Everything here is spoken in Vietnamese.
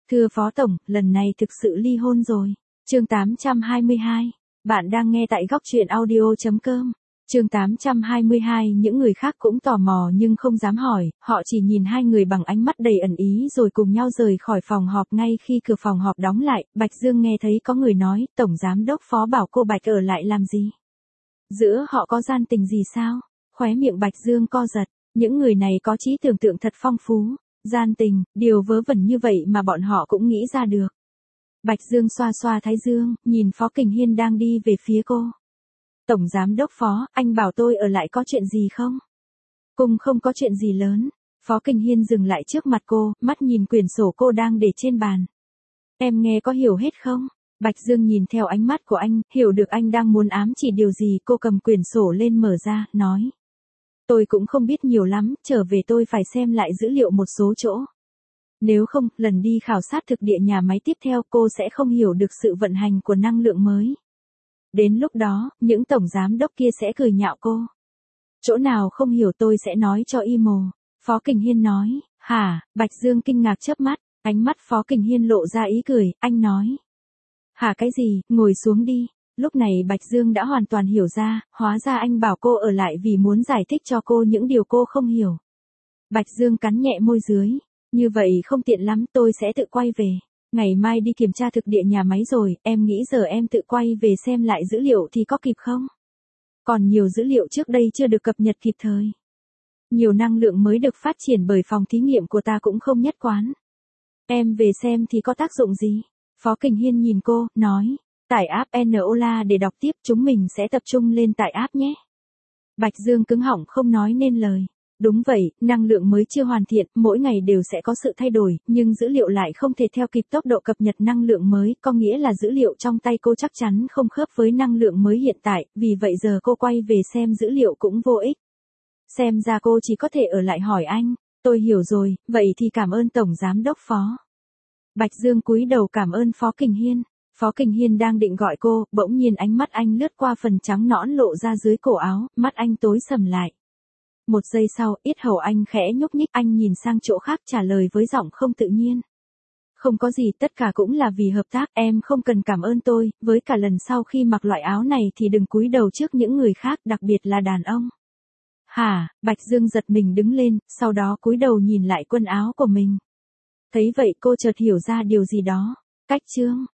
Thưa Phó Tổng, lần này thực sự ly hôn rồi. Chương 822. Bạn đang nghe tại góc truyện audio.com. Chương 822. Những người khác cũng tò mò nhưng không dám hỏi, họ chỉ nhìn hai người bằng ánh mắt đầy ẩn ý rồi cùng nhau rời khỏi phòng họp. Ngay khi cửa phòng họp đóng lại, Bạch Dương nghe thấy có người nói, Tổng Giám đốc Phó bảo cô Bạch ở lại làm gì? Giữa họ có gian tình gì sao? Khóe miệng Bạch Dương co giật, những người này có trí tưởng tượng thật phong phú. Gian tình, điều vớ vẩn như vậy mà bọn họ cũng nghĩ ra được. Bạch Dương xoa xoa thái dương, nhìn Phó Kình Hiên đang đi về phía cô. Tổng Giám đốc Phó, anh bảo tôi ở lại có chuyện gì không? Cùng không có chuyện gì lớn. Phó Kình Hiên dừng lại trước mặt cô, mắt nhìn quyển sổ cô đang để trên bàn. Em nghe có hiểu hết không? Bạch Dương nhìn theo ánh mắt của anh, hiểu được anh đang muốn ám chỉ điều gì. Cô cầm quyển sổ lên mở ra, nói. Tôi cũng không biết nhiều lắm, trở về tôi phải xem lại dữ liệu một số chỗ. Nếu không, lần đi khảo sát thực địa nhà máy tiếp theo cô sẽ không hiểu được sự vận hành của năng lượng mới. Đến lúc đó, những tổng giám đốc kia sẽ cười nhạo cô. Chỗ nào không hiểu tôi sẽ nói cho Imo. Phó Kình Hiên nói, hả? Bạch Dương kinh ngạc chớp mắt, ánh mắt Phó Kình Hiên lộ ra ý cười, anh nói. Hả cái gì, ngồi xuống đi. Lúc này Bạch Dương đã hoàn toàn hiểu ra, hóa ra anh bảo cô ở lại vì muốn giải thích cho cô những điều cô không hiểu. Bạch Dương cắn nhẹ môi dưới, như vậy không tiện lắm, tôi sẽ tự quay về. Ngày mai đi kiểm tra thực địa nhà máy rồi, em nghĩ giờ em tự quay về xem lại dữ liệu thì có kịp không? Còn nhiều dữ liệu trước đây chưa được cập nhật kịp thời. Nhiều năng lượng mới được phát triển bởi phòng thí nghiệm của ta cũng không nhất quán. Em về xem thì có tác dụng gì? Phó Kình Hiên nhìn cô, nói. Tải app Enola để đọc tiếp, chúng mình sẽ tập trung lên tải app nhé. Bạch Dương cứng họng không nói nên lời. Đúng vậy, năng lượng mới chưa hoàn thiện, mỗi ngày đều sẽ có sự thay đổi, nhưng dữ liệu lại không thể theo kịp tốc độ cập nhật năng lượng mới, có nghĩa là dữ liệu trong tay cô chắc chắn không khớp với năng lượng mới hiện tại, vì vậy giờ cô quay về xem dữ liệu cũng vô ích. Xem ra cô chỉ có thể ở lại hỏi anh. Tôi hiểu rồi, vậy thì cảm ơn Tổng Giám đốc Phó. Bạch Dương cúi đầu cảm ơn Phó Kình Hiên. Phó Kình Hiên đang định gọi cô, bỗng nhiên ánh mắt anh lướt qua phần trắng nõn lộ ra dưới cổ áo, mắt anh tối sầm lại. Một giây sau, yết hầu anh khẽ nhúc nhích, anh nhìn sang chỗ khác trả lời với giọng không tự nhiên. Không có gì, tất cả cũng là vì hợp tác, em không cần cảm ơn tôi, với cả lần sau khi mặc loại áo này thì đừng cúi đầu trước những người khác, đặc biệt là đàn ông. Hả? Bạch Dương giật mình đứng lên, sau đó cúi đầu nhìn lại quần áo của mình. Thấy vậy cô chợt hiểu ra điều gì đó. Cách chương